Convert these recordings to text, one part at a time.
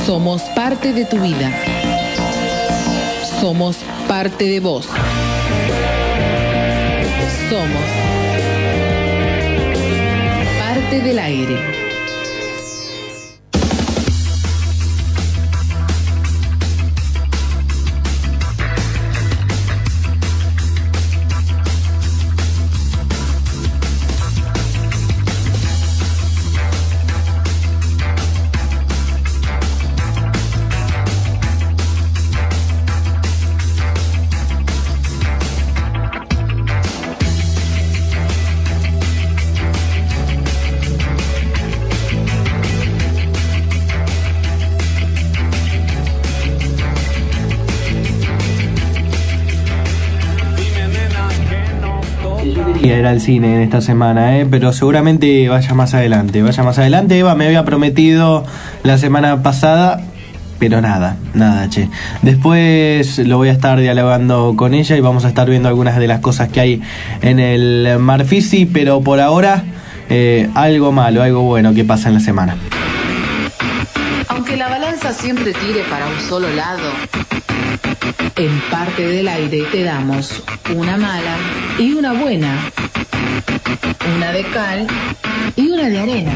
Somos parte de tu vida. Somos parte de vos. Somos parte del aire. Ir al cine en esta semana, pero seguramente vaya más adelante. Eva me había prometido la semana pasada, pero nada, che. Después lo voy a estar dialogando con ella y vamos a estar viendo algunas de las cosas que hay en el Marfisi, pero por ahora algo malo, algo bueno que pasa en la semana. Aunque la balanza siempre tire para un solo lado, en parte del aire te damos una mala y una buena, una de cal y una de arena.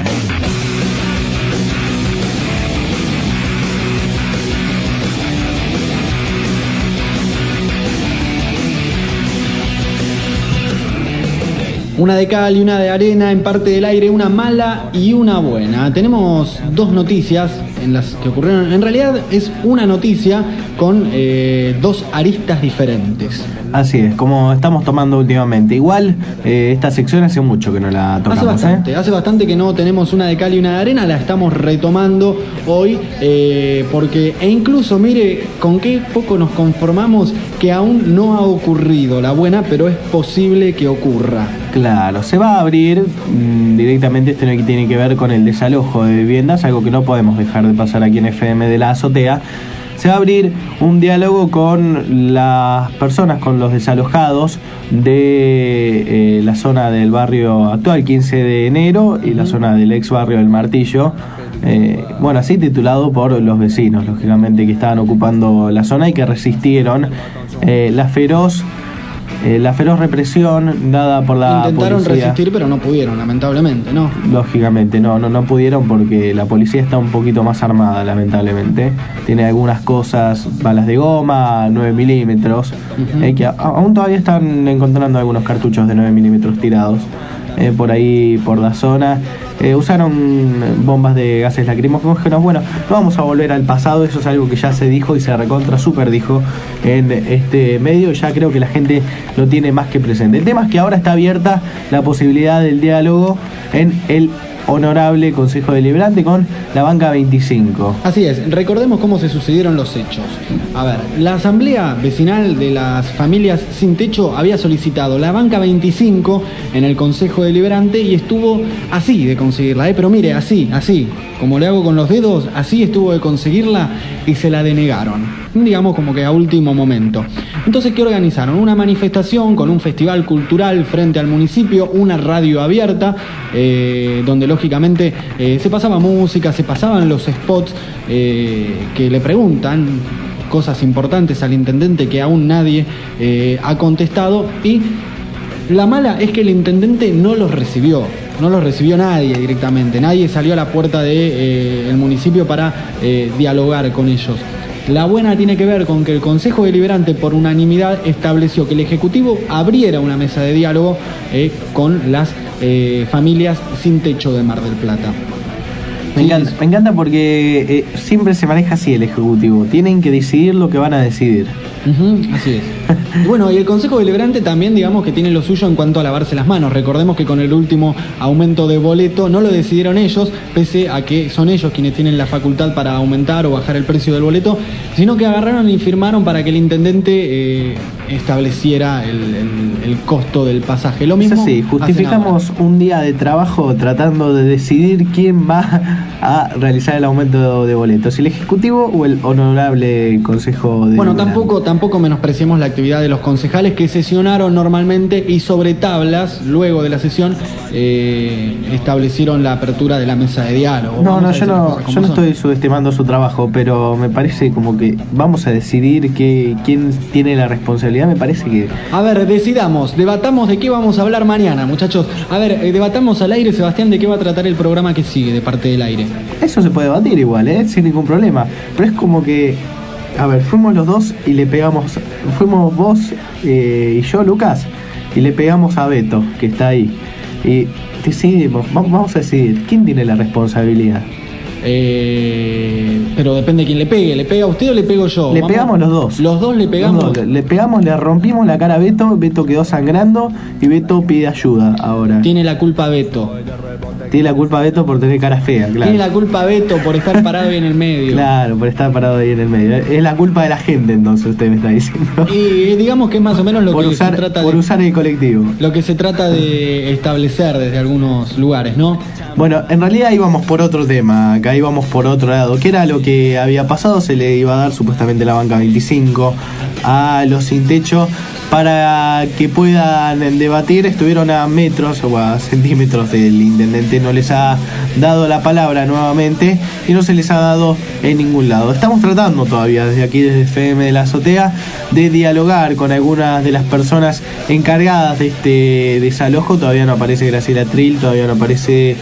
Una de cal y una de arena, en parte del aire, una mala y una buena. Tenemos dos noticias en las que ocurrieron. En realidad es una noticia con dos aristas diferentes. Así es, como estamos tomando últimamente. Igual, esta sección hace mucho que no la tocamos. Hace bastante que no tenemos una de cal y una de arena. La estamos retomando hoy porque, e incluso, mire, con qué poco nos conformamos que aún no ha ocurrido la buena, pero es posible que ocurra. Claro, se va a abrir directamente, esto tiene que ver con el desalojo de viviendas, algo que no podemos dejar de pasar aquí en FM de la Azotea. Se va a abrir un diálogo con las personas, con los desalojados de la zona del barrio actual, 15 de enero, y la zona del ex barrio del Martillo. Así titulado por los vecinos, lógicamente, que estaban ocupando la zona y que resistieron la feroz represión dada por la policía. Intentaron resistir, pero no pudieron, lamentablemente, ¿no? Lógicamente, no pudieron porque la policía está un poquito más armada, lamentablemente. Tiene algunas cosas, balas de goma, 9 milímetros, que aún todavía están encontrando algunos cartuchos de 9 milímetros tirados por ahí, por la zona. Usaron bombas de gases lacrimógenos. Bueno, no vamos a volver al pasado, eso es algo que ya se dijo y se recontra super dijo en este medio, ya creo que la gente lo tiene más que presente. El tema es que ahora está abierta la posibilidad del diálogo en el Honorable Consejo Deliberante con la Banca 25. Así es, recordemos cómo se sucedieron los hechos. A ver, la Asamblea Vecinal de las Familias Sin Techo había solicitado la Banca 25 en el Consejo Deliberante y estuvo así de conseguirla, pero mire, así, como le hago con los dedos, así estuvo de conseguirla y se la denegaron. Digamos como que a último momento. Entonces, ¿qué organizaron? Una manifestación con un festival cultural frente al municipio, una radio abierta, donde lógicamente se pasaba música, se pasaban los spots que le preguntan cosas importantes al intendente que aún nadie ha contestado, y la mala es que el intendente no los recibió nadie directamente, nadie salió a la puerta del municipio para dialogar con ellos. La buena tiene que ver con que el Consejo Deliberante por unanimidad estableció que el Ejecutivo abriera una mesa de diálogo con las familias sin techo de Mar del Plata. Me encanta porque siempre se maneja así el Ejecutivo. Tienen que decidir lo que van a decidir. Así es. Bueno, y el Consejo Deliberante también, digamos, que tiene lo suyo en cuanto a lavarse las manos. Recordemos que con el último aumento de boleto no lo decidieron ellos, pese a que son ellos quienes tienen la facultad para aumentar o bajar el precio del boleto, sino que agarraron y firmaron para que el intendente estableciera el costo del pasaje. Lo mismo. Es así, justificamos un día de trabajo tratando de decidir quién va a realizar el aumento de boletos, el Ejecutivo o el Honorable Consejo Deliberante. Bueno, tampoco menospreciemos la actividad actividad de los concejales que sesionaron normalmente y sobre tablas, luego de la sesión, establecieron la apertura de la mesa de diálogo. Yo no estoy subestimando su trabajo, pero me parece como que vamos a decidir quién tiene la responsabilidad. Me parece que... A ver, debatamos de qué vamos a hablar mañana, muchachos. A ver, debatamos al aire, Sebastián, de qué va a tratar el programa que sigue de parte del aire. Eso se puede debatir igual, sin ningún problema. Pero es como que, a ver, fuimos los dos y le pegamos, fuimos vos y yo, Lucas, y le pegamos a Beto, que está ahí. Y decidimos, vamos a decidir, ¿quién tiene la responsabilidad? Pero depende de quién le pegue. ¿Le pega a usted o le pego yo? Pegamos los dos. Los dos le pegamos. Le pegamos, le rompimos la cara a Beto. Beto quedó sangrando y Beto pide ayuda ahora. Tiene la culpa Beto. Tiene la culpa Beto por tener cara fea, claro. Tiene la culpa Beto por estar parado ahí en el medio. Claro, por estar parado ahí en el medio. Es la culpa de la gente, entonces, usted me está diciendo. Y digamos que es más o menos lo que se trata por usar el colectivo. Lo que se trata de establecer desde algunos lugares, ¿no? Bueno, en realidad íbamos por otro tema, acá íbamos por otro lado. ¿Qué era lo que había pasado? Se le iba a dar supuestamente la banca 25 a los sin techo para que puedan debatir. Estuvieron a metros o a centímetros del intendente, no les ha dado la palabra nuevamente y no se les ha dado en ningún lado. Estamos tratando todavía desde aquí, desde FM de la Azotea, de dialogar con algunas de las personas encargadas de este desalojo. Todavía no aparece Graciela Trill, todavía no aparece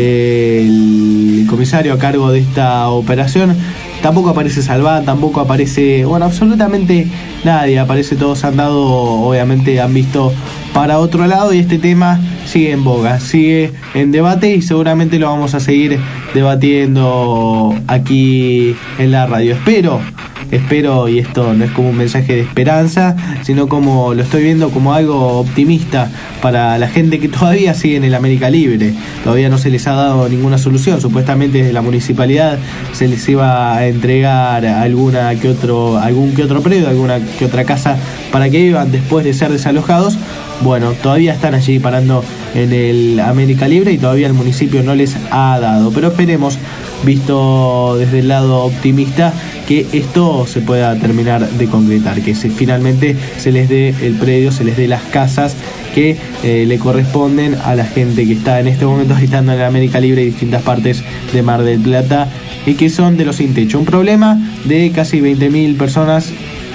el comisario a cargo de esta operación. Tampoco aparece Salván, tampoco aparece, absolutamente nadie aparece. Todos han dado, obviamente han visto para otro lado y este tema sigue en boga, sigue en debate y seguramente lo vamos a seguir debatiendo aquí en la radio. Espero, y esto no es como un mensaje de esperanza, sino como lo estoy viendo como algo optimista para la gente que todavía sigue en el América Libre. Todavía no se les ha dado ninguna solución. Supuestamente desde la municipalidad se les iba a entregar algún que otro predio, alguna que otra casa para que vivan después de ser desalojados. Bueno, todavía están allí parando en el América Libre y todavía el municipio no les ha dado. Pero esperemos, visto desde el lado optimista, que esto se pueda terminar de concretar, que finalmente se les dé el predio, se les dé las casas que le corresponden a la gente que está en este momento habitando en el América Libre y distintas partes de Mar del Plata y que son de los sin techo. Un problema de casi 20.000 personas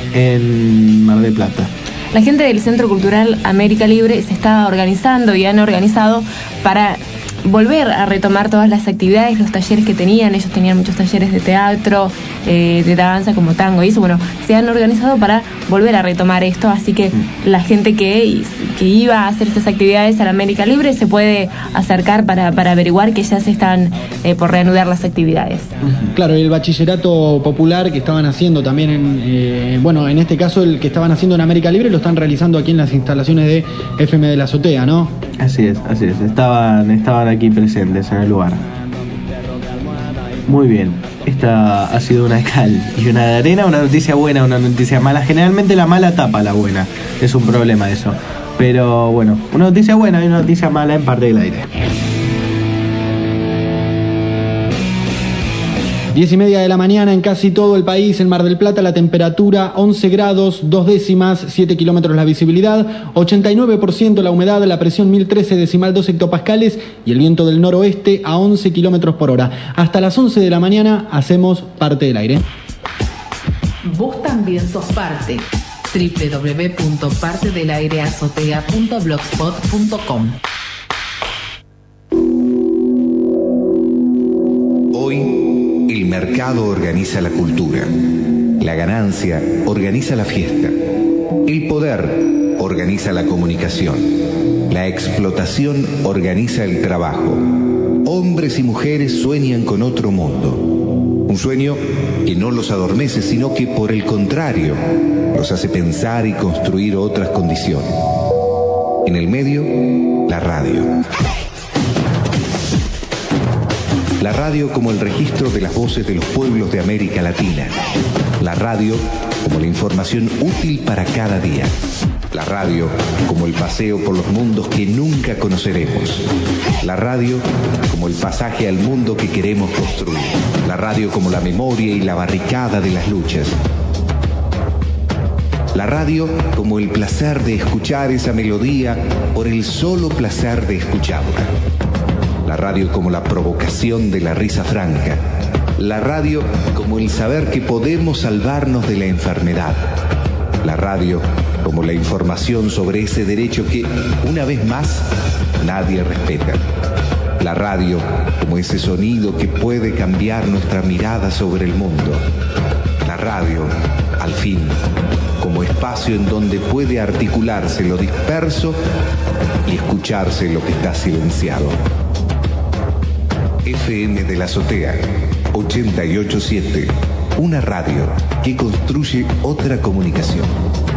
en Mar del Plata. La gente del Centro Cultural América Libre se está organizando y han organizado para volver a retomar todas las actividades, los talleres que tenían. Ellos tenían muchos talleres de teatro, de danza como tango y eso. Bueno, se han organizado para volver a retomar esto, así que la gente que iba a hacer estas actividades a la América Libre se puede acercar para averiguar que ya se están por reanudar las actividades. Claro, el bachillerato popular que estaban haciendo también en este caso el que estaban haciendo en América Libre lo están realizando aquí en las instalaciones de FM de la Azotea, ¿no? Así es, estaban aquí presentes en el lugar. Muy bien, esta ha sido una de cal y una de arena, una noticia buena, una noticia mala. Generalmente la mala tapa la buena, es un problema eso. Pero bueno, una noticia buena y una noticia mala en parte del aire. 10:30 de la mañana en casi todo el país. En Mar del Plata la temperatura 11 grados, 2 décimas, 7 kilómetros la visibilidad, 89% la humedad, la presión 1013 decimal 2 hectopascales y el viento del noroeste a 11 kilómetros por hora. Hasta las 11 de la mañana hacemos parte del aire. Vos también sos parte. www.partedelaireazotea.blogspot.com. El mercado organiza la cultura, la ganancia organiza la fiesta, el poder organiza la comunicación, la explotación organiza el trabajo. Hombres y mujeres sueñan con otro mundo, un sueño que no los adormece, sino que por el contrario los hace pensar y construir otras condiciones. En el medio, la radio. La radio como el registro de las voces de los pueblos de América Latina. La radio como la información útil para cada día. La radio como el paseo por los mundos que nunca conoceremos. La radio como el pasaje al mundo que queremos construir. La radio como la memoria y la barricada de las luchas. La radio como el placer de escuchar esa melodía por el solo placer de escucharla. La radio como la provocación de la risa franca. La radio como el saber que podemos salvarnos de la enfermedad. La radio como la información sobre ese derecho que, una vez más, nadie respeta. La radio como ese sonido que puede cambiar nuestra mirada sobre el mundo. La radio, al fin, como espacio en donde puede articularse lo disperso y escucharse lo que está silenciado. FM de la Azotea, 88.7, una radio que construye otra comunicación.